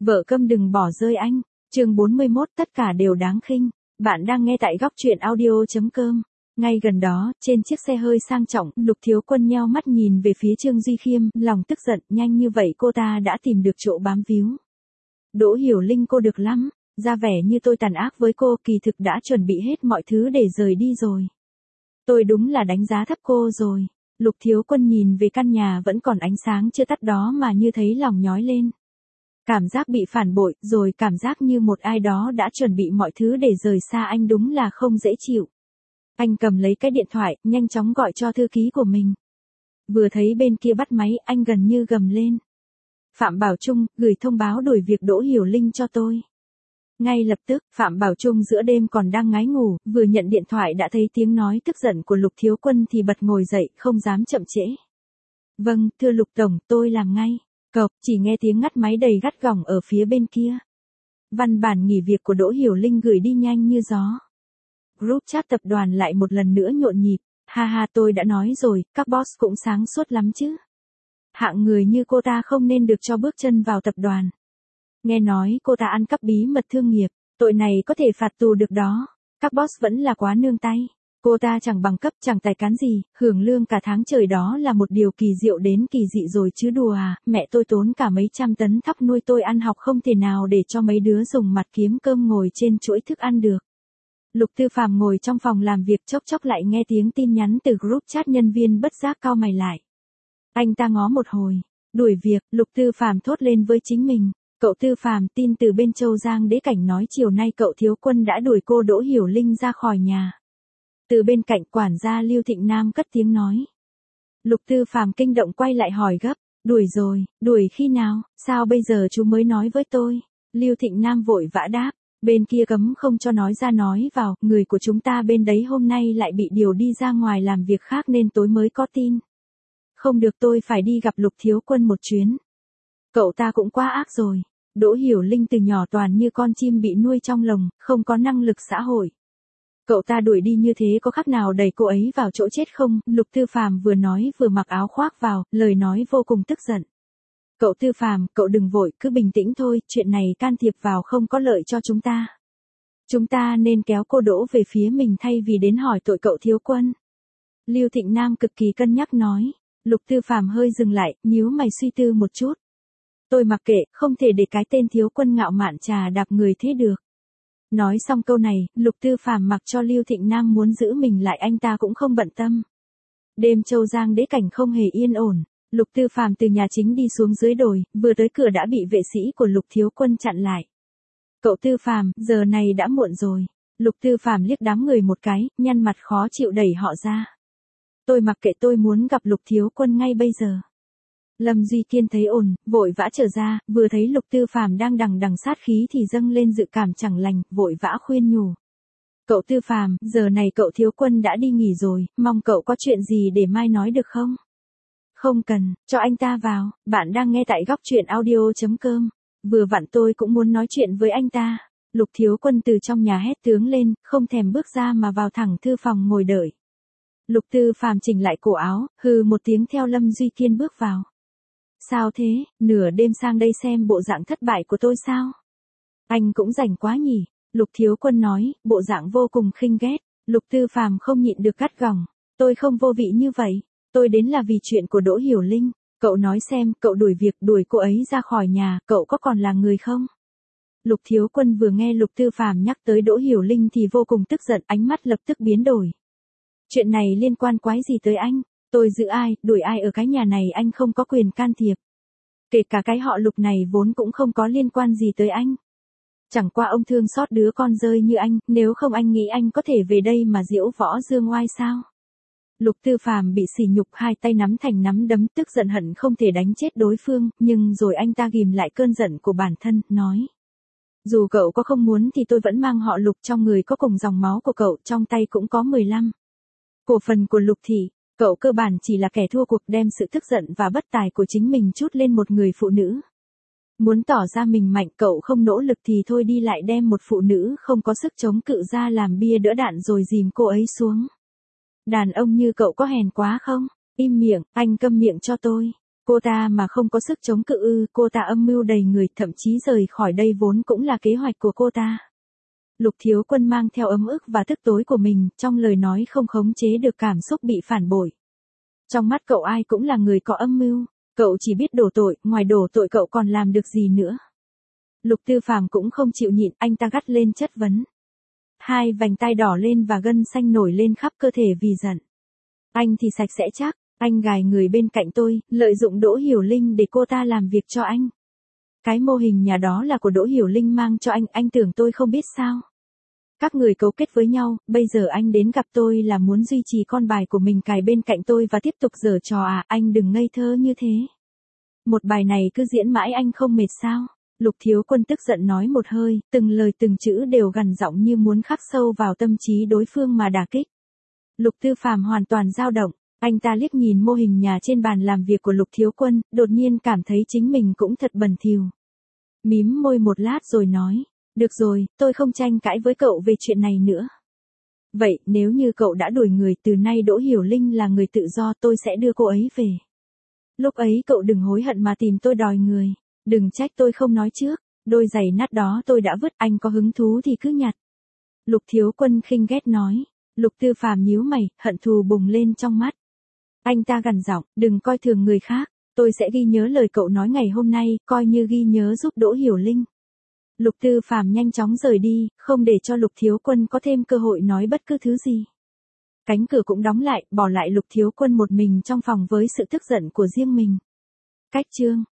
Vợ câm đừng bỏ rơi anh. Chương 41 tất cả đều đáng khinh. Bạn đang nghe tại góc truyện audio.com. Ngay gần đó, trên chiếc xe hơi sang trọng, Lục Thiếu Quân nheo mắt nhìn về phía Trương Duy Khiêm, lòng tức giận, nhanh như vậy cô ta đã tìm được chỗ bám víu. Đỗ Hiểu Linh cô được lắm, ra vẻ như tôi tàn ác với cô, kỳ thực đã chuẩn bị hết mọi thứ để rời đi rồi. Tôi đúng là đánh giá thấp cô rồi. Lục Thiếu Quân nhìn về căn nhà vẫn còn ánh sáng chưa tắt đó mà như thấy lòng nhói lên. Cảm giác bị phản bội, rồi cảm giác như một ai đó đã chuẩn bị mọi thứ để rời xa anh đúng là không dễ chịu. Anh cầm lấy cái điện thoại, nhanh chóng gọi cho thư ký của mình. Vừa thấy bên kia bắt máy, anh gần như gầm lên. Phạm Bảo Trung, gửi thông báo đuổi việc Đỗ Hiểu Linh cho tôi. Ngay lập tức, Phạm Bảo Trung giữa đêm còn đang ngái ngủ, vừa nhận điện thoại đã thấy tiếng nói tức giận của Lục Thiếu Quân thì bật ngồi dậy, không dám chậm trễ. Vâng, thưa Lục Tổng, tôi làm ngay. Cộc, chỉ nghe tiếng ngắt máy đầy gắt gỏng ở phía bên kia. Văn bản nghỉ việc của Đỗ Hiểu Linh gửi đi nhanh như gió. Group chat tập đoàn lại một lần nữa nhộn nhịp. Ha ha, tôi đã nói rồi, các boss cũng sáng suốt lắm chứ. Hạng người như cô ta không nên được cho bước chân vào tập đoàn. Nghe nói cô ta ăn cắp bí mật thương nghiệp, tội này có thể phạt tù được đó. Các boss vẫn là quá nương tay. Cô ta chẳng bằng cấp chẳng tài cán gì, hưởng lương cả tháng trời đó là một điều kỳ diệu đến kỳ dị rồi chứ đùa à, mẹ tôi tốn cả mấy trăm tấn thóc nuôi tôi ăn học không thể nào để cho mấy đứa dùng mặt kiếm cơm ngồi trên chuỗi thức ăn được. Lục Tư Phàm ngồi trong phòng làm việc chốc chốc lại nghe tiếng tin nhắn từ group chat nhân viên bất giác cau mày lại. Anh ta ngó một hồi, đuổi việc, Lục Tư Phàm thốt lên với chính mình. Cậu Tư Phàm, tin từ bên Châu Giang Đế Cảnh nói chiều nay cậu Thiếu Quân đã đuổi cô Đỗ Hiểu Linh ra khỏi nhà. Từ bên cạnh quản gia Lưu Thịnh Nam cất tiếng nói. Lục Tư Phàm kinh động quay lại hỏi gấp, đuổi rồi, đuổi khi nào, sao bây giờ chú mới nói với tôi? Lưu Thịnh Nam vội vã đáp, bên kia cấm không cho nói ra nói vào, người của chúng ta bên đấy hôm nay lại bị điều đi ra ngoài làm việc khác nên tối mới có tin. Không được, tôi phải đi gặp Lục Thiếu Quân một chuyến. Cậu ta cũng quá ác rồi. Đỗ Hiểu Linh từ nhỏ toàn như con chim bị nuôi trong lồng, không có năng lực xã hội. Cậu ta đuổi đi như thế có khác nào đẩy cô ấy vào chỗ chết không? Lục Tư Phàm vừa nói vừa mặc áo khoác vào, lời nói vô cùng tức giận. Cậu Tư Phàm, cậu đừng vội, cứ bình tĩnh thôi, chuyện này can thiệp vào không có lợi cho chúng ta. Chúng ta nên kéo cô Đỗ về phía mình thay vì đến hỏi tội cậu Thiếu Quân. Lưu Thịnh Nam cực kỳ cân nhắc nói. Lục Tư Phàm hơi dừng lại, nhíu mày suy tư một chút. Tôi mặc kệ, không thể để cái tên Thiếu Quân ngạo mạn trà đạp người thế được. Nói xong câu này, Lục Tư Phàm mặc cho Lưu Thịnh Nam muốn giữ mình lại anh ta cũng không bận tâm. Đêm Châu Giang Đế Cảnh không hề yên ổn. Lục Tư Phàm từ nhà chính đi xuống dưới đồi, vừa tới cửa đã bị vệ sĩ của Lục Thiếu Quân chặn lại. Cậu Tư Phàm, giờ này đã muộn rồi. Lục Tư Phàm liếc đám người một cái, nhăn mặt khó chịu đẩy họ ra. Tôi mặc kệ, tôi muốn gặp Lục Thiếu Quân ngay bây giờ. Lâm Duy Kiên thấy ổn, vội vã trở ra, vừa thấy Lục Tư Phàm đang đằng đằng sát khí thì dâng lên dự cảm chẳng lành, vội vã khuyên nhủ. Cậu Tư Phàm, giờ này cậu Thiếu Quân đã đi nghỉ rồi, mong cậu có chuyện gì để mai nói được không? Không cần, cho anh ta vào, bạn đang nghe tại góc truyện audio.com. Vừa vặn tôi cũng muốn nói chuyện với anh ta. Lục Thiếu Quân từ trong nhà hét tướng lên, không thèm bước ra mà vào thẳng thư phòng ngồi đợi. Lục Tư Phàm chỉnh lại cổ áo, hừ một tiếng theo Lâm Duy Kiên bước vào. Sao thế, nửa đêm sang đây xem bộ dạng thất bại của tôi sao? Anh cũng rảnh quá nhỉ? Lục Thiếu Quân nói, bộ dạng vô cùng khinh ghét. Lục Tư Phàm không nhịn được gắt gỏng. Tôi không vô vị như vậy. Tôi đến là vì chuyện của Đỗ Hiểu Linh. Cậu nói xem, cậu đuổi việc đuổi cô ấy ra khỏi nhà, cậu có còn là người không? Lục Thiếu Quân vừa nghe Lục Tư Phàm nhắc tới Đỗ Hiểu Linh thì vô cùng tức giận, ánh mắt lập tức biến đổi. Chuyện này liên quan quái gì tới anh? Tôi giữ ai, đuổi ai ở cái nhà này anh không có quyền can thiệp. Kể cả cái họ Lục này vốn cũng không có liên quan gì tới anh. Chẳng qua ông thương xót đứa con rơi như anh, nếu không anh nghĩ anh có thể về đây mà diễu võ dương oai sao? Lục Tư Phàm bị sỉ nhục, hai tay nắm thành nắm đấm, tức giận hận không thể đánh chết đối phương, nhưng rồi anh ta ghìm lại cơn giận của bản thân, nói. Dù cậu có không muốn thì tôi vẫn mang họ Lục, trong người có cùng dòng máu của cậu, trong tay cũng có 15 cổ phần của Lục thị. Cậu cơ bản chỉ là kẻ thua cuộc, đem sự tức giận và bất tài của chính mình trút lên một người phụ nữ. Muốn tỏ ra mình mạnh, cậu không nỗ lực thì thôi đi lại đem một phụ nữ không có sức chống cự ra làm bia đỡ đạn rồi dìm cô ấy xuống. Đàn ông như cậu có hèn quá không? Im miệng, anh câm miệng cho tôi. Cô ta mà không có sức chống cự ư, cô ta âm mưu đầy người, thậm chí rời khỏi đây vốn cũng là kế hoạch của cô ta. Lục Thiếu Quân mang theo ấm ức và tức tối của mình, trong lời nói không khống chế được cảm xúc bị phản bội. Trong mắt cậu ai cũng là người có âm mưu, cậu chỉ biết đổ tội, ngoài đổ tội cậu còn làm được gì nữa. Lục Tư Phàm cũng không chịu nhịn, anh ta gắt lên chất vấn. Hai vành tai đỏ lên và gân xanh nổi lên khắp cơ thể vì giận. Anh thì sạch sẽ chắc, anh gài người bên cạnh tôi, lợi dụng Đỗ Hiểu Linh để cô ta làm việc cho anh. Cái mô hình nhà đó là của Đỗ Hiểu Linh mang cho anh tưởng tôi không biết sao. Các người cấu kết với nhau, bây giờ anh đến gặp tôi là muốn duy trì con bài của mình cài bên cạnh tôi và tiếp tục giở trò à, anh đừng ngây thơ như thế. Một bài này cứ diễn mãi anh không mệt sao? Lục Thiếu Quân tức giận nói một hơi, từng lời từng chữ đều gằn giọng như muốn khắc sâu vào tâm trí đối phương mà đả kích. Lục Tư Phàm hoàn toàn dao động, anh ta liếc nhìn mô hình nhà trên bàn làm việc của Lục Thiếu Quân, đột nhiên cảm thấy chính mình cũng thật bẩn thỉu. Mím môi một lát rồi nói, được rồi, tôi không tranh cãi với cậu về chuyện này nữa. Vậy, nếu như cậu đã đuổi người, từ nay Đỗ Hiểu Linh là người tự do, tôi sẽ đưa cô ấy về. Lúc ấy cậu đừng hối hận mà tìm tôi đòi người. Đừng trách tôi không nói trước, đôi giày nát đó tôi đã vứt, anh có hứng thú thì cứ nhặt. Lục Thiếu Quân khinh ghét nói. Lục Tư Phàm nhíu mày, hận thù bùng lên trong mắt. Anh ta gằn giọng, đừng coi thường người khác, tôi sẽ ghi nhớ lời cậu nói ngày hôm nay, coi như ghi nhớ giúp Đỗ Hiểu Linh. Lục Tư Phàm nhanh chóng rời đi, không để cho Lục Thiếu Quân có thêm cơ hội nói bất cứ thứ gì. Cánh cửa cũng đóng lại, bỏ lại Lục Thiếu Quân một mình trong phòng với sự tức giận của riêng mình. Cách chương